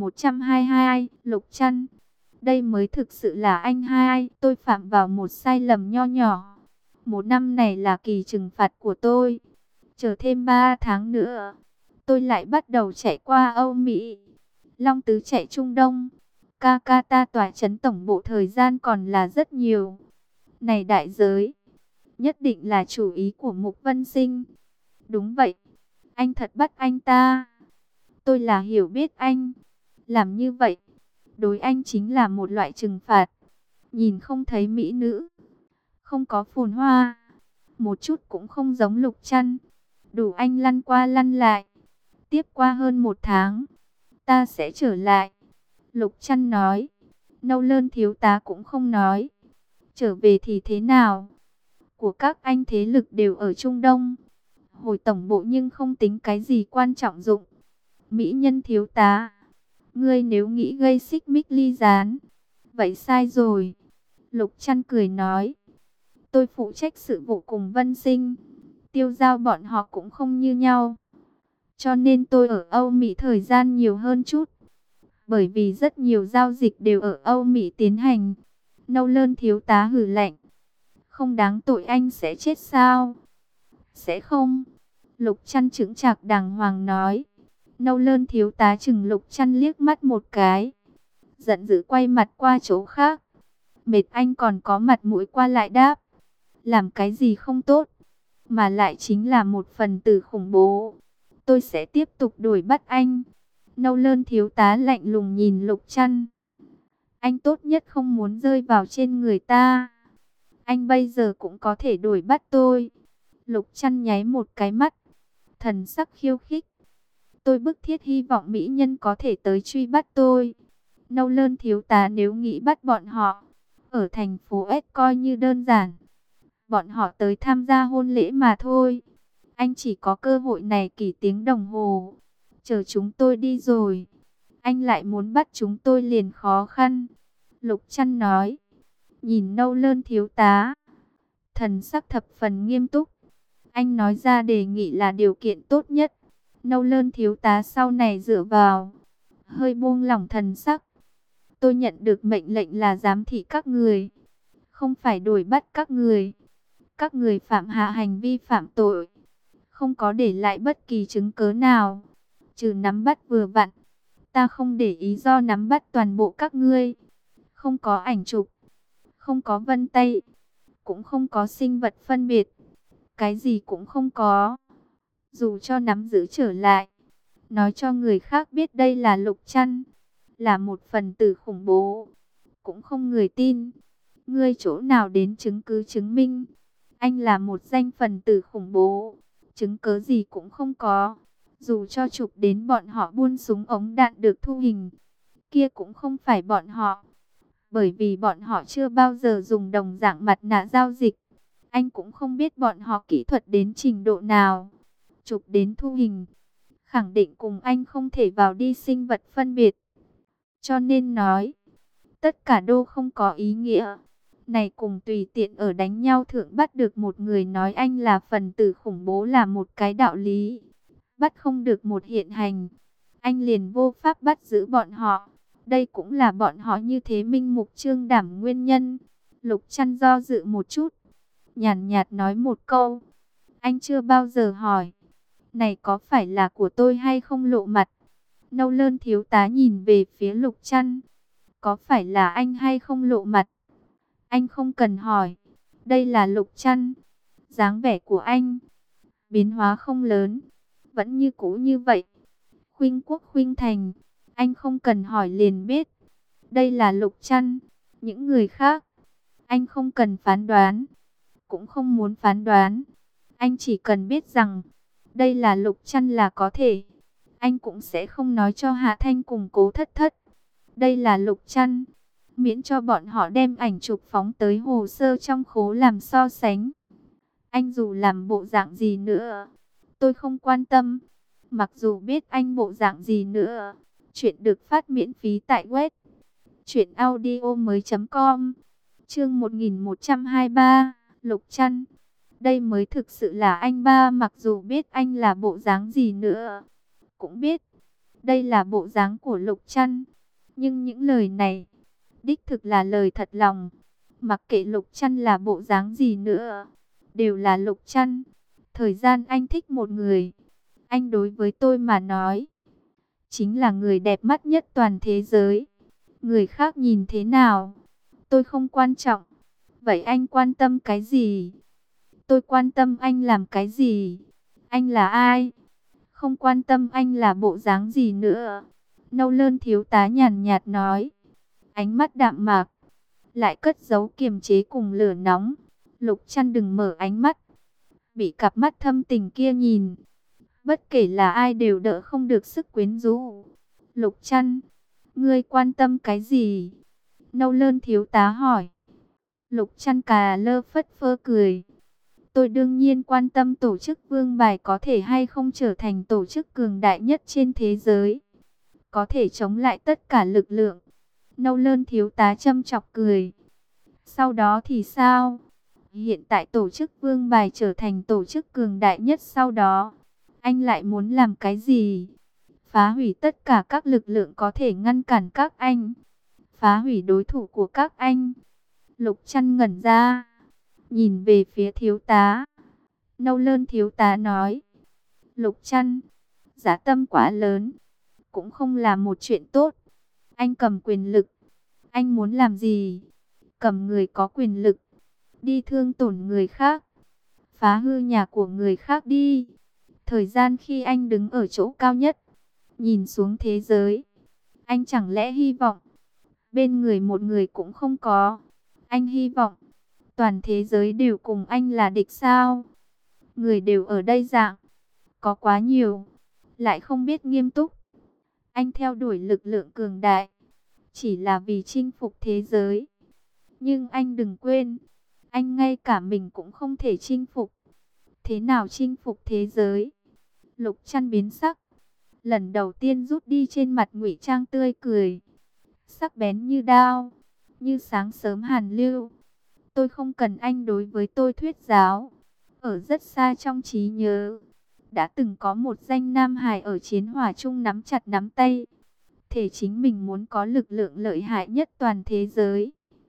1122, Lục Trăn. Đây mới thực sự là anh hai, tôi phạm vào một sai lầm nho nhỏ. Một năm này là kỳ trừng phạt của tôi. Chờ thêm 3 tháng nữa, tôi lại bắt đầu chạy qua Âu Mỹ. Long Tứ chạy Trung Đông. Ca ca ta tỏa trấn tổng bộ thời gian còn là rất nhiều. Này đại giới, nhất định là chủ ý của Mục Vân Sinh. Đúng vậy, anh thật bắt anh ta. Tôi là hiểu biết anh. Làm như vậy, đối anh chính là một loại trừng phạt. Nhìn không thấy mỹ nữ, không có phồn hoa, một chút cũng không giống Lục Trăn. Đủ anh lăn qua lăn lại. Tiếp qua hơn 1 tháng, ta sẽ trở lại. Lục Trăn nói. Nâu Lơn thiếu tá cũng không nói. Trở về thì thế nào? Của các anh thế lực đều ở Trung Đông. Hồi tổng bộ nhưng không tính cái gì quan trọng dụng. Mỹ nhân thiếu tá, ngươi nếu nghĩ gây xích mích ly gián, vậy sai rồi. Lục Trăn cười nói. Tôi phụ trách sự vụ cùng Vân Sinh. Tiêu Giao bọn họ cũng không như nhau. Cho nên tôi ở Âu Mỹ thời gian nhiều hơn chút. Bởi vì rất nhiều giao dịch đều ở Âu Mỹ tiến hành. Nâu Lơn thiếu tá hừ lạnh. Không đáng tội anh sẽ chết sao? Sẽ không. Lục Trăn chững chạc đàng hoàng nói. Nâu Lơn thiếu tá chừng Lục Trăn liếc mắt một cái. Giận dữ quay mặt qua chỗ khác. Mệt anh còn có mặt mũi qua lại đáp. Làm cái gì không tốt, mà lại chính là một phần tử khủng bố. Tôi sẽ tiếp tục đuổi bắt anh. Nâu Lơn thiếu tá lạnh lùng nhìn Lục Trăn. Anh tốt nhất không muốn rơi vào trên người ta. Anh bây giờ cũng có thể đuổi bắt tôi. Lục Trăn nháy một cái mắt, thần sắc khiêu khích. Tôi bức thiết hy vọng mỹ nhân có thể tới truy bắt tôi. Nâu Lơn thiếu tá nếu nghĩ bắt bọn họ, ở thành phố S coi như đơn giản. Bọn họ tới tham gia hôn lễ mà thôi. Anh chỉ có cơ hội này kỳ tiếng đồng hồ. Chờ chúng tôi đi rồi, anh lại muốn bắt chúng tôi liền khó khăn. Lục Trăn nói. Nhìn Nâu Lơn thiếu tá, thần sắc thập phần nghiêm túc. Anh nói ra đề nghị là điều kiện tốt nhất. Nâu Lơn thiếu tá sau này dựa vào, hơi buông lỏng thần sắc. Tôi nhận được mệnh lệnh là giám thị các người, không phải đuổi bắt các người. Các người phạm hạ hành vi phạm tội, không có để lại bất kỳ chứng cớ nào, trừ nắm bắt vừa vặn. Ta không để ý do nắm bắt toàn bộ các ngươi. Không có ảnh chụp, không có vân tay, cũng không có sinh vật phân biệt. Cái gì cũng không có. Dù cho nắm giữ trở lại, nói cho người khác biết đây là Lục Trăn, là một phần tử khủng bố, cũng không người tin. Ngươi chỗ nào đến chứng cứ chứng minh anh là một danh phần tử khủng bố? Chứng cớ gì cũng không có. Dù cho chụp đến bọn họ buôn súng ống đạn được thu hình, kia cũng không phải bọn họ. Bởi vì bọn họ chưa bao giờ dùng đồng dạng mặt nạ giao dịch. Anh cũng không biết bọn họ kỹ thuật đến trình độ nào. Chụp đến thu hình, khẳng định cùng anh không thể vào đi sinh vật phân biệt. Cho nên nói, tất cả đô không có ý nghĩa. Này cùng tùy tiện ở đánh nhau thượng bắt được một người nói anh là phần tử khủng bố là một cái đạo lý. Bắt không được một hiện hành, anh liền vô pháp bắt giữ bọn họ. Đây cũng là bọn họ như thế minh mục trương đảm nguyên nhân. Lục Trăn do dự một chút, nhàn nhạt nói một câu. Anh chưa bao giờ hỏi, này có phải là của tôi hay không lộ mặt? Nâu Lơn thiếu tá nhìn về phía Lục Trăn. Có phải là anh hay không lộ mặt? Anh không cần hỏi. Đây là Lục Trăn. Dáng vẻ của anh biến hóa không lớn, vẫn như cũ như vậy. Khuynh quốc khuynh thành, anh không cần hỏi liền biết. Đây là Lục Trăn. Những người khác, anh không cần phán đoán, cũng không muốn phán đoán. Anh chỉ cần biết rằng, đây là Lục Trăn là có thể. Anh cũng sẽ không nói cho Hạ Thanh cùng Cố Thất Thất. Đây là Lục Trăn. Miễn cho bọn họ đem ảnh chụp phóng tới hồ sơ trong khố làm so sánh. Anh dù làm bộ dạng gì nữa, tôi không quan tâm. Mặc dù biết anh bộ dạng gì nữa. Chuyện được phát miễn phí tại web truyệnaudiomoi.com. Chương 1123, Lục Trăn. Đây mới thực sự là anh ba. Mặc dù biết anh là bộ dáng gì nữa, cũng biết đây là bộ dáng của Lục Trăn. Nhưng những lời này đích thực là lời thật lòng. Mặc kệ Lục Trăn là bộ dáng gì nữa, đều là Lục Trăn. Thời gian anh thích một người, anh đối với tôi mà nói, chính là người đẹp mắt nhất toàn thế giới. Người khác nhìn thế nào, tôi không quan trọng. Vậy anh quan tâm cái gì? Tôi quan tâm anh làm cái gì? Anh là ai? Không quan tâm anh là bộ dáng gì nữa. Nâu Lơn thiếu tá nhàn nhạt nói, ánh mắt đạm mạc, lại cất giấu kiềm chế cùng lửa nóng. Lục Trăn đừng mở ánh mắt, bị cặp mắt thâm tình kia nhìn, bất kể là ai đều đỡ không được sức quyến rũ. Lục Trăn, ngươi quan tâm cái gì? Nâu Lơn thiếu tá hỏi. Lục Trăn cà lơ phất phơ cười. Tôi đương nhiên quan tâm tổ chức Vương Bài có thể hay không trở thành tổ chức cường đại nhất trên thế giới, có thể chống lại tất cả lực lượng. Nâu Lơn thiếu tá châm chọc cười. Sau đó thì sao? Hiện tại tổ chức Vương Bài trở thành tổ chức cường đại nhất, sau đó anh lại muốn làm cái gì? Phá hủy tất cả các lực lượng có thể ngăn cản các anh, phá hủy đối thủ của các anh. Lục Trăn ngẩn ra, nhìn về phía thiếu tá. Nâu Lơn thiếu tá nói, Lục Trăn, dã tâm quá lớn, cũng không là một chuyện tốt. Anh cầm quyền lực, anh muốn làm gì? Cầm người có quyền lực, đi thương tổn người khác, phá hư nhà của người khác đi. Thời gian khi anh đứng ở chỗ cao nhất, nhìn xuống thế giới, anh chẳng lẽ hy vọng bên người một người cũng không có? Anh hy vọng toàn thế giới đều cùng anh là địch sao? Người đều ở đây dạng, có quá nhiều, lại không biết nghiêm túc. Anh theo đuổi lực lượng cường đại, chỉ là vì chinh phục thế giới. Nhưng anh đừng quên, anh ngay cả mình cũng không thể chinh phục. Thế nào chinh phục thế giới? Lục Trăn biến sắc, lần đầu tiên rút đi trên mặt ngụy trang tươi cười, sắc bén như đao, như sáng sớm hàn lưu. Tôi không cần anh đối với tôi thuyết giáo. Ở rất xa trong trí nhớ, đã từng có một danh nam hài ở chiến hỏa chung nắm chặt nắm tay, thể chính mình muốn có lực lượng lợi hại nhất toàn thế giới.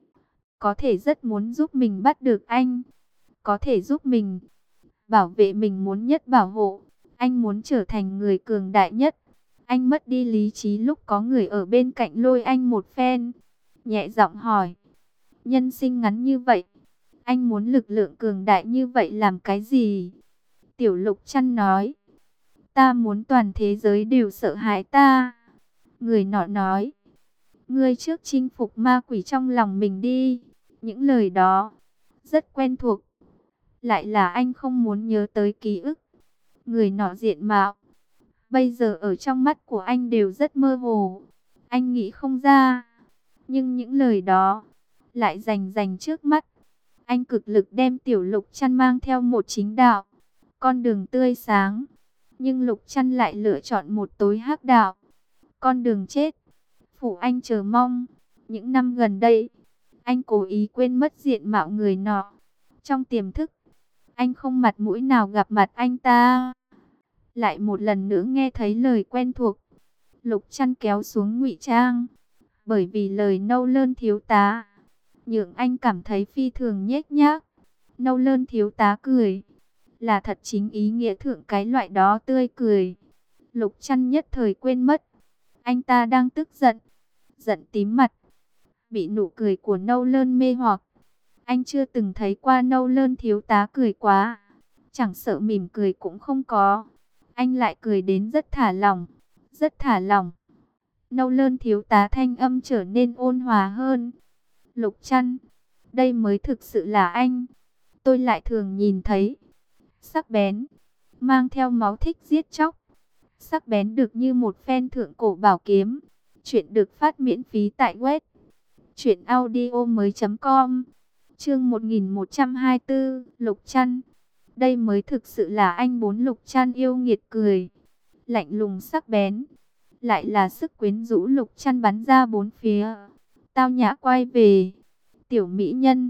Có thể rất muốn giúp mình bắt được anh, có thể giúp mình bảo vệ mình muốn nhất bảo hộ. Anh muốn trở thành người cường đại nhất. Anh mất đi lý trí lúc có người ở bên cạnh lôi anh một phen. Nhẹ giọng hỏi, nhân sinh ngắn như vậy, anh muốn lực lượng cường đại như vậy làm cái gì? Tiểu Lục Chăn nói, ta muốn toàn thế giới đều sợ hãi ta. Người nọ nói, ngươi trước chinh phục ma quỷ trong lòng mình đi. Những lời đó rất quen thuộc, lại là anh không muốn nhớ tới ký ức. Người nọ diện mạo bây giờ ở trong mắt của anh đều rất mơ hồ, anh nghĩ không ra. Nhưng những lời đó lại rành rành trước mắt. Anh cực lực đem Tiểu Lục Chăn mang theo một chính đạo, con đường tươi sáng. Nhưng Lục Chăn lại lựa chọn một tối hắc đạo, con đường chết. Phụ anh chờ mong. Những năm gần đây, anh cố ý quên mất diện mạo người nọ. Trong tiềm thức, anh không mặt mũi nào gặp mặt anh ta. Lại một lần nữa nghe thấy lời quen thuộc. Lục Chăn kéo xuống ngụy trang, bởi vì lời Nâu Lơn thiếu tá nhượng anh cảm thấy phi thường nhếch nhác. Nâu Lơn thiếu tá cười, là thật chính ý nghĩa thượng cái loại đó tươi cười. Lục Chăn nhất thời quên mất, anh ta đang tức giận, giận tím mặt, bị nụ cười của Nâu Lơn mê hoặc. Anh chưa từng thấy qua Nâu Lơn thiếu tá cười quá, chẳng sợ mỉm cười cũng không có. Anh lại cười đến rất thả lỏng, rất thả lỏng. Nâu Lơn thiếu tá thanh âm trở nên ôn hòa hơn. Lục Chăn, đây mới thực sự là anh. Tôi lại thường nhìn thấy sắc bén, mang theo máu thích giết chóc. Sắc bén được như một phen thượng cổ bảo kiếm. Chuyện được phát miễn phí tại web truyệnaudiomoi.com. Chương 1124, Lục Chăn. Đây mới thực sự là anh. Bốn Lục Chăn yêu nghiệt cười, lạnh lùng sắc bén, lại là sức quyến rũ. Lục Chăn bắn ra bốn phía, tao nhã quay về. Tiểu mỹ nhân,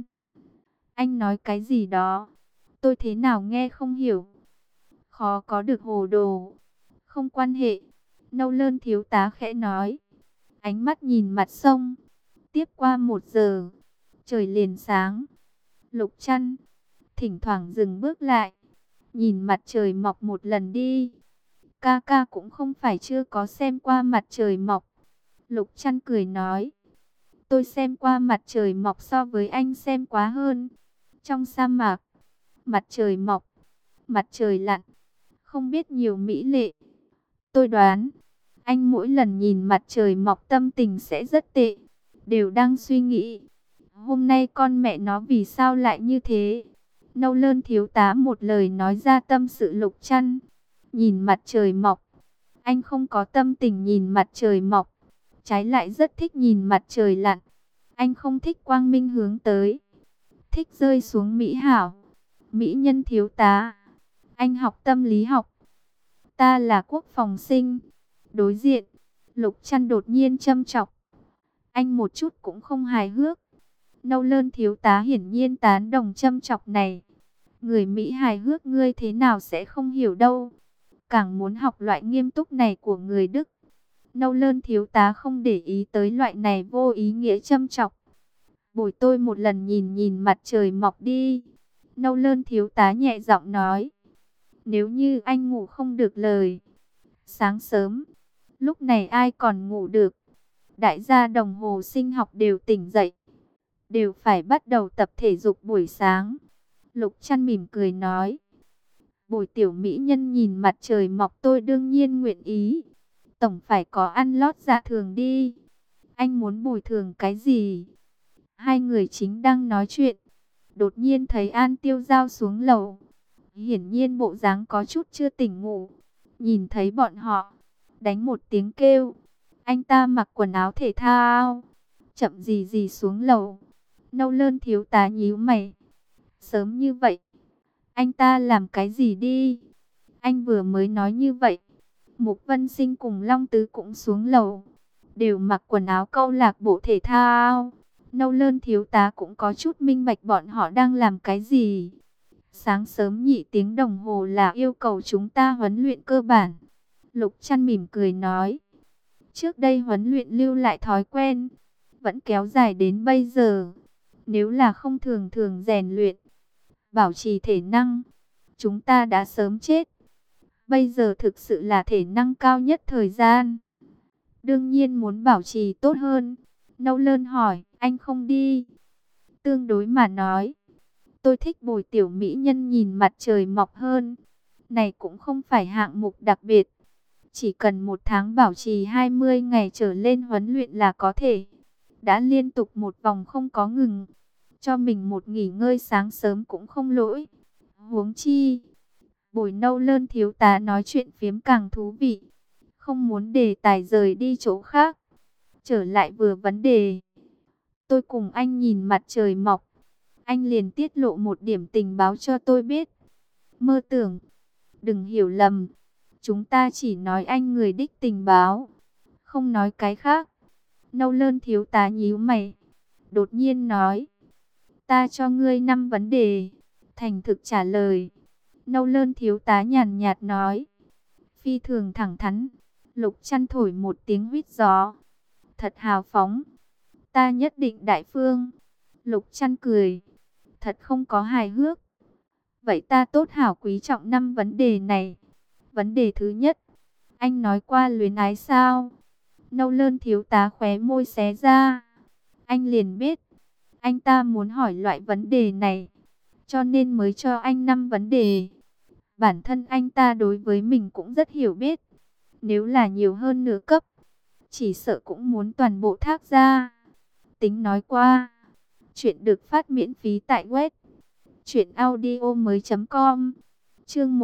anh nói cái gì đó, tôi thế nào nghe không hiểu. Khó có được hồ đồ. Không quan hệ, Nâu Lơn thiếu tá khẽ nói, ánh mắt nhìn mặt sông. Tiếp qua 1 giờ, trời liền sáng. Lục Chăn thỉnh thoảng dừng bước lại, nhìn mặt trời mọc một lần đi. Ca ca cũng không phải chưa có xem qua mặt trời mọc. Lục Chăn cười nói, tôi xem qua mặt trời mọc so với anh xem quá hơn. Trong sa mạc, mặt trời mọc, mặt trời lặn, không biết nhiều mỹ lệ. Tôi đoán, anh mỗi lần nhìn mặt trời mọc tâm tình sẽ rất tệ. Đều đang suy nghĩ, hôm nay con mẹ nó vì sao lại như thế. Nâu Lơn thiếu tá một lời nói ra tâm sự Lục Chăn. Nhìn mặt trời mọc, anh không có tâm tình nhìn mặt trời mọc, trái lại rất thích nhìn mặt trời lặn. Anh không thích quang minh hướng tới, thích rơi xuống mỹ hảo. Mỹ nhân thiếu tá, anh học tâm lý học, ta là quốc phòng sinh. Đối diện, Lục Chăn đột nhiên châm chọc. Anh một chút cũng không hài hước. Nâu Lơn thiếu tá hiển nhiên tán đồng châm chọc này. Người Mỹ hài hước ngươi thế nào sẽ không hiểu đâu. Càng muốn học loại nghiêm túc này của người Đức. Nâu Lơn thiếu tá không để ý tới loại này vô ý nghĩa châm chọc. Bồi tôi một lần nhìn nhìn mặt trời mọc đi. Nâu Lơn thiếu tá nhẹ giọng nói. Nếu như anh ngủ không được lời, sáng sớm, lúc này ai còn ngủ được. Đại gia đồng hồ sinh học đều tỉnh dậy, đều phải bắt đầu tập thể dục buổi sáng. Lục Chăn mỉm cười nói, bồi tiểu mỹ nhân nhìn mặt trời mọc tôi đương nhiên nguyện ý. Tổng phải có ăn lót dạ thường đi. Anh muốn bồi thường cái gì? Hai người chính đang nói chuyện, đột nhiên thấy An Tiêu Giao xuống lầu. Hiển nhiên bộ dáng có chút chưa tỉnh ngủ. Nhìn thấy bọn họ, đánh một tiếng kêu. Anh ta mặc quần áo thể thao, chậm gì gì xuống lầu. Nâu Lơn thiếu tá nhíu mày. Sớm như vậy, anh ta làm cái gì đi? Anh vừa mới nói như vậy. Mục Vân Sinh cùng Long Tứ cũng xuống lầu, đều mặc quần áo câu lạc bộ thể thao. Nâu Lơn thiếu tá cũng có chút minh bạch bọn họ đang làm cái gì. Sáng sớm nhị tiếng đồng hồ là yêu cầu chúng ta huấn luyện cơ bản. Lục Trăn mỉm cười nói. Trước đây huấn luyện lưu lại thói quen, vẫn kéo dài đến bây giờ. Nếu là không thường thường rèn luyện, bảo trì thể năng, chúng ta đã sớm chết. Bây giờ thực sự là thể năng cao nhất thời gian. Đương nhiên muốn bảo trì tốt hơn. Nâu Lơn hỏi, anh không đi? Tương đối mà nói, tôi thích bồi tiểu mỹ nhân nhìn mặt trời mọc hơn. Này cũng không phải hạng mục đặc biệt. Chỉ cần một tháng bảo trì 20 ngày trở lên huấn luyện là có thể. Đã liên tục một vòng không có ngừng. Cho mình một nghỉ ngơi sáng sớm cũng không lỗi. Huống chi, bồi Nâu Lơn thiếu tá nói chuyện phiếm càng thú vị. Không muốn đề tài rời đi chỗ khác. Trở lại vừa vấn đề. Tôi cùng anh nhìn mặt trời mọc. Anh liền tiết lộ một điểm tình báo cho tôi biết. Mơ tưởng, đừng hiểu lầm. Chúng ta chỉ nói anh người đích tình báo, không nói cái khác. Nâu Lơn thiếu tá nhíu mày, đột nhiên nói. Ta cho ngươi 5 vấn đề, thành thực trả lời. Nâu Lơn thiếu tá nhàn nhạt nói. Phi thường thẳng thắn. Lục Trăn thổi một tiếng huýt gió. Thật hào phóng. Ta nhất định đại phương. Lục Trăn cười. Thật không có hài hước. Vậy ta tốt hảo quý trọng 5 vấn đề này. Vấn đề thứ nhất. Anh nói qua luyến ái sao? Nâu Lơn thiếu tá khóe môi xé ra. Anh liền biết. Anh ta muốn hỏi loại vấn đề này. Cho nên mới cho anh 5 vấn đề. Bản thân anh ta đối với mình cũng rất hiểu biết. Nếu là nhiều hơn nửa cấp, chỉ sợ cũng muốn toàn bộ thác ra. Tính nói qua. Chuyện được phát miễn phí tại web truyệnaudiomoi.com. Chương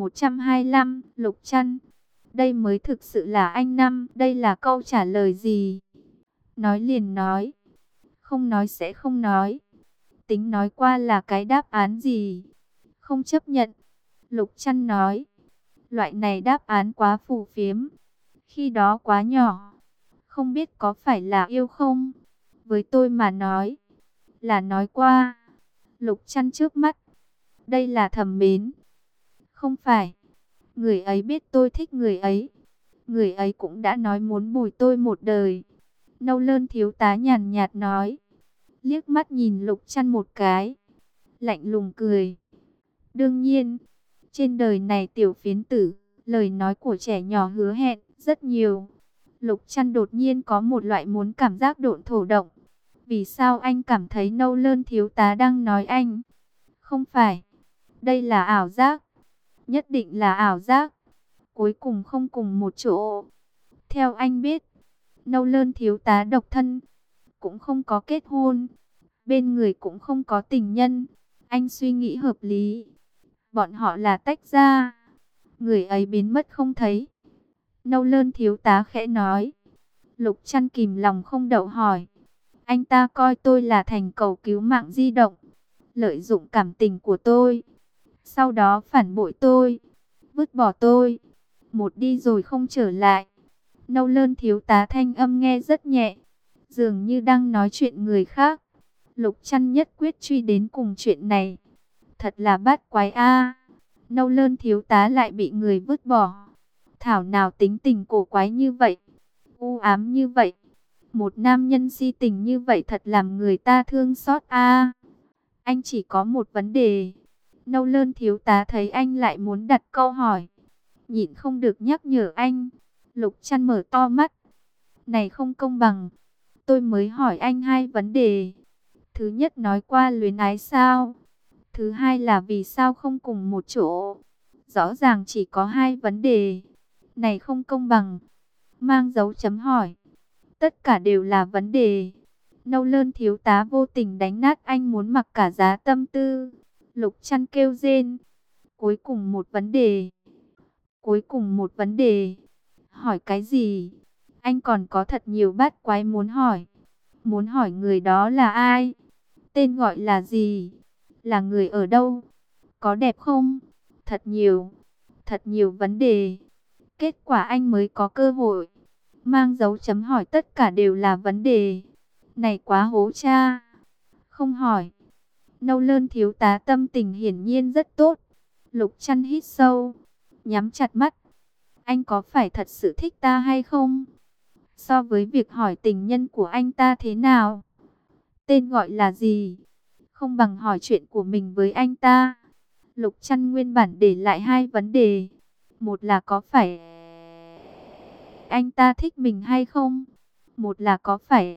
1125, Lục Trăn. Đây mới thực sự là anh năm, đây là câu trả lời gì? Nói liền nói, không nói sẽ không nói. Tính nói qua là cái đáp án gì? Không chấp nhận. Lục Trăn nói, loại này đáp án quá phù phiếm. Khi đó quá nhỏ, không biết có phải là yêu không? Với tôi mà nói, là nói qua. Lục Trăn trước mắt, đây là thầm mến. Không phải, người ấy biết tôi thích người ấy. Người ấy cũng đã nói muốn bồi tôi một đời. Nâu Lơn thiếu tá nhàn nhạt nói. Liếc mắt nhìn Lục Trăn một cái, lạnh lùng cười. Đương nhiên, trên đời này tiểu phiến tử, lời nói của trẻ nhỏ hứa hẹn rất nhiều. Lục Trăn đột nhiên có một loại muốn cảm giác độn thổ động. Vì sao anh cảm thấy Nâu Lơn thiếu tá đang nói anh? Không phải, đây là ảo giác. Nhất định là ảo giác. Cuối cùng không cùng một chỗ. Theo anh biết, Nâu Lơn thiếu tá độc thân, cũng không có kết hôn, bên người cũng không có tình nhân. Anh suy nghĩ hợp lý. Bọn họ là tách ra. Người ấy biến mất không thấy. Nâu Lơn thiếu tá khẽ nói. Lục Trăn kìm lòng không đậu hỏi. Anh ta coi tôi là thành cầu cứu mạng di động, lợi dụng cảm tình của tôi, sau đó phản bội tôi, vứt bỏ tôi, một đi rồi không trở lại. Nâu Lơn thiếu tá thanh âm nghe rất nhẹ, dường như đang nói chuyện người khác. Lục Trăn nhất quyết truy đến cùng chuyện này. Thật là bát quái a. Nâu Lơn thiếu tá lại bị người vứt bỏ. Thảo nào tính tình cổ quái như vậy, u ám như vậy. Một nam nhân si tình như vậy thật làm người ta thương xót a. Anh chỉ có một vấn đề. Nâu Lơn thiếu tá thấy anh lại muốn đặt câu hỏi, nhịn không được nhắc nhở anh. Lục Trăn mở to mắt. Này không công bằng. Tôi mới hỏi anh 2 vấn đề. Thứ nhất nói qua luyến ái sao? Thứ hai là vì sao không cùng một chỗ? Rõ ràng chỉ có 2 vấn đề. Này không công bằng. Mang dấu chấm hỏi. Tất cả đều là vấn đề. Nâu Lơn thiếu tá vô tình đánh nát anh muốn mặc cả giá tâm tư. Lục Trăn kêu rên. Cuối cùng một vấn đề. Cuối cùng một vấn đề. Hỏi cái gì? Anh còn có thật nhiều bát quái muốn hỏi. Muốn hỏi người đó là ai? Tên gọi là gì? Là người ở đâu? Có đẹp không? Thật nhiều vấn đề. Kết quả anh mới có cơ hội. Mang dấu chấm hỏi tất cả đều là vấn đề. Này quá hố cha. Không hỏi. Nâu Lơn thiếu tá tâm tình hiển nhiên rất tốt. Lục Trăn hít sâu, nhắm chặt mắt. Anh có phải thật sự thích ta hay không? So với việc hỏi tình nhân của anh ta thế nào, tên gọi là gì, không bằng hỏi chuyện của mình với anh ta. Lục Trăn nguyên bản để lại hai vấn đề. Một là có phải anh ta thích mình hay không? Một là có phải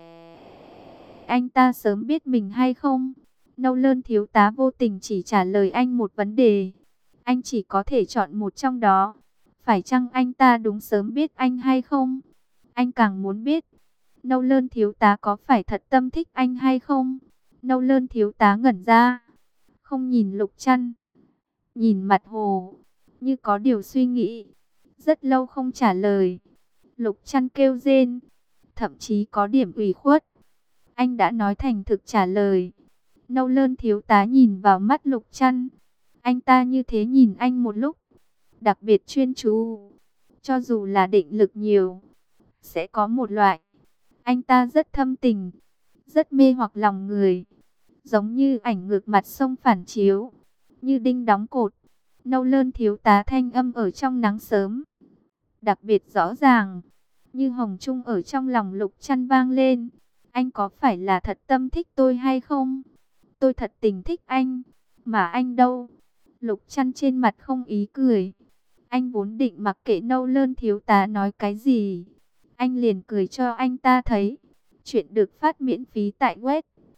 anh ta sớm biết mình hay không? Nâu Lơn thiếu tá vô tình chỉ trả lời anh một vấn đề. Anh chỉ có thể chọn một trong đó. Phải chăng anh ta đúng sớm biết anh hay không? Anh càng muốn biết Nâu Lơn thiếu tá có phải thật tâm thích anh hay không? Nâu Lơn thiếu tá ngẩn ra, không nhìn Lục Trăn, nhìn mặt hồ, như có điều suy nghĩ. Rất lâu không trả lời. Lục Trăn kêu rên, thậm chí có điểm ủy khuất. Anh đã nói thành thực trả lời. Nâu Lơn thiếu tá nhìn vào mắt Lục Trăn. Anh ta như thế nhìn anh một lúc, đặc biệt chuyên chú. Cho dù là định lực nhiều, sẽ có một loại anh ta rất thâm tình, rất mê hoặc lòng người, giống như ảnh ngược mặt sông phản chiếu, như đinh đóng cột. Nâu Lơn thiếu tá thanh âm ở trong nắng sớm, đặc biệt rõ ràng, như hồng trung ở trong lòng Lục Trăn vang lên. Anh có phải là thật tâm thích tôi hay không? Tôi thật tình thích anh, mà anh đâu? Lục Trăn trên mặt không ý cười. Anh vốn định mặc kệ Nâu Lơn thiếu tá nói cái gì, anh liền cười cho anh ta thấy. Chuyện được phát miễn phí tại web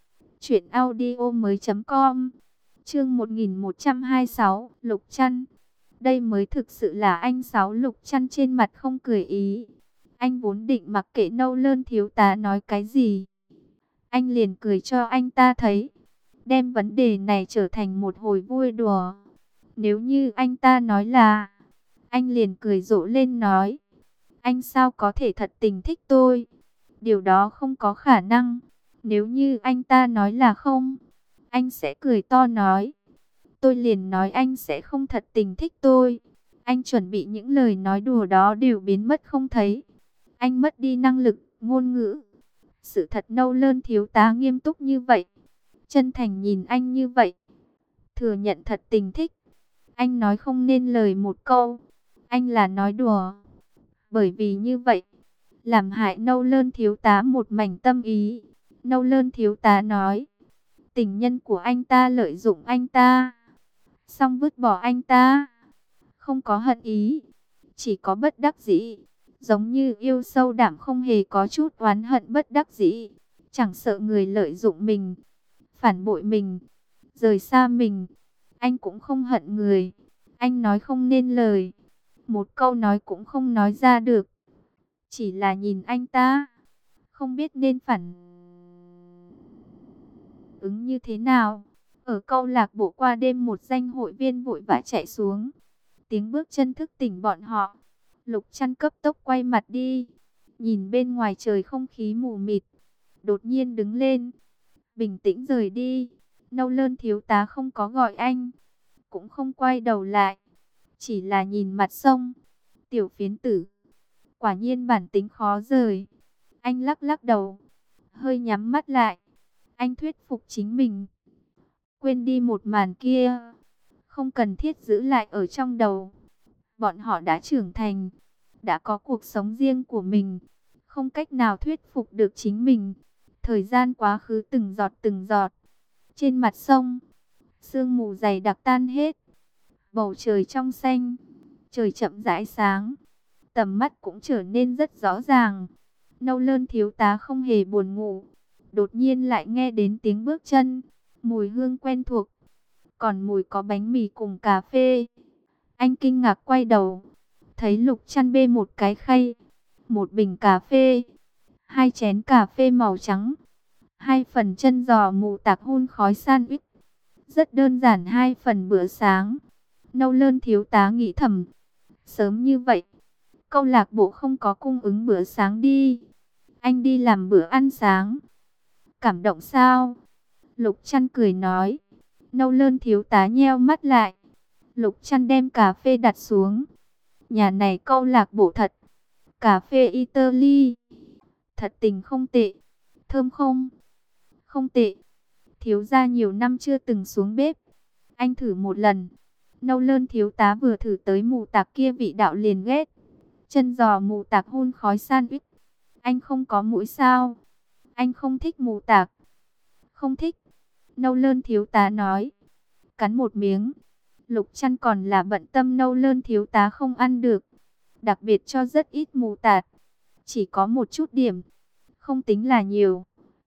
truyệnaudiomoi.com. Chương 1126, Lục Trăn. Đây mới thực sự là anh Sáu. Lục Trăn trên mặt không cười ý. Anh vốn định mặc kệ Nâu Lơn thiếu tá nói cái gì, anh liền cười cho anh ta thấy, đem vấn đề này trở thành một hồi vui đùa. Nếu như anh ta nói là, anh liền cười rộ lên nói, anh sao có thể thật tình thích tôi? Điều đó không có khả năng. Nếu như anh ta nói là không, anh sẽ cười to nói, tôi liền nói anh sẽ không thật tình thích tôi. Anh chuẩn bị những lời nói đùa đó đều biến mất không thấy. Anh mất đi năng lực ngôn ngữ. Sự thật Nâu Lơn thiếu tá nghiêm túc như vậy, chân thành nhìn anh như vậy, thừa nhận thật tình thích. Anh nói không nên lời một câu, anh là nói đùa. Bởi vì như vậy, làm hại Nâu Lơn thiếu tá một mảnh tâm ý. Nâu Lơn thiếu tá nói, tình nhân của anh ta lợi dụng anh ta, xong vứt bỏ anh ta. Không có hận ý, chỉ có bất đắc dĩ. Giống như yêu sâu đậm, không hề có chút oán hận, bất đắc dĩ. Chẳng sợ người lợi dụng mình, phản bội mình, rời xa mình. Anh cũng không hận người. Anh nói không nên lời, một câu nói cũng không nói ra được. Chỉ là nhìn anh ta, không biết nên phản ứng như thế nào. Ở câu lạc bộ qua đêm, một danh hội viên vội vã chạy xuống. Tiếng bước chân thức tỉnh bọn họ. Lục Trăn cấp tốc quay mặt đi, nhìn bên ngoài trời không khí mù mịt, đột nhiên đứng lên, bình tĩnh rời đi. Nâu Lơn thiếu tá không có gọi anh, cũng không quay đầu lại, chỉ là nhìn mặt sông. Tiểu phiến tử, quả nhiên bản tính khó rời. Anh lắc lắc đầu, hơi nhắm mắt lại. Anh thuyết phục chính mình, quên đi một màn kia, không cần thiết giữ lại ở trong đầu. Bọn họ đã trưởng thành, đã có cuộc sống riêng của mình, không cách nào thuyết phục được chính mình. Thời gian quá khứ từng giọt từng giọt. Trên mặt sông, sương mù dày đặc tan hết, bầu trời trong xanh, trời chậm rãi sáng, tầm mắt cũng trở nên rất rõ ràng. Nâu Lơn thiếu tá không hề buồn ngủ, đột nhiên lại nghe đến tiếng bước chân, mùi hương quen thuộc, còn mùi có bánh mì cùng cà phê. Anh kinh ngạc quay đầu, thấy Lục Trăn bê một cái khay, một bình cà phê, hai chén cà phê màu trắng, hai phần chân giò mù tạc hun khói sandwich. Rất đơn giản, hai phần bữa sáng. Nâu Lơn thiếu tá nghĩ thầm, sớm như vậy, câu lạc bộ không có cung ứng bữa sáng đi. Anh đi làm bữa ăn sáng. Cảm động sao? Lục Trăn cười nói. Nâu Lơn thiếu tá nheo mắt lại. Lục Trăn đem cà phê đặt xuống. Nhà này câu lạc bộ thật. Cà phê Italy. Thật tình không tệ. Thơm không? Không tệ. thiếu gia nhiều năm chưa từng xuống bếp. Anh thử một lần. Nâu Lơn thiếu tá vừa thử tới mù tạc kia vị đạo liền ghét. Chân giò mù tạc hun khói sandwich. Anh không có mũi sao? Anh không thích mù tạc. Không thích. Nâu Lơn thiếu tá nói. Cắn một miếng. Lục Trăn còn là bận tâm Nâu Lơn thiếu tá không ăn được. Đặc biệt cho rất ít mù tạt. Chỉ có một chút điểm. Không tính là nhiều.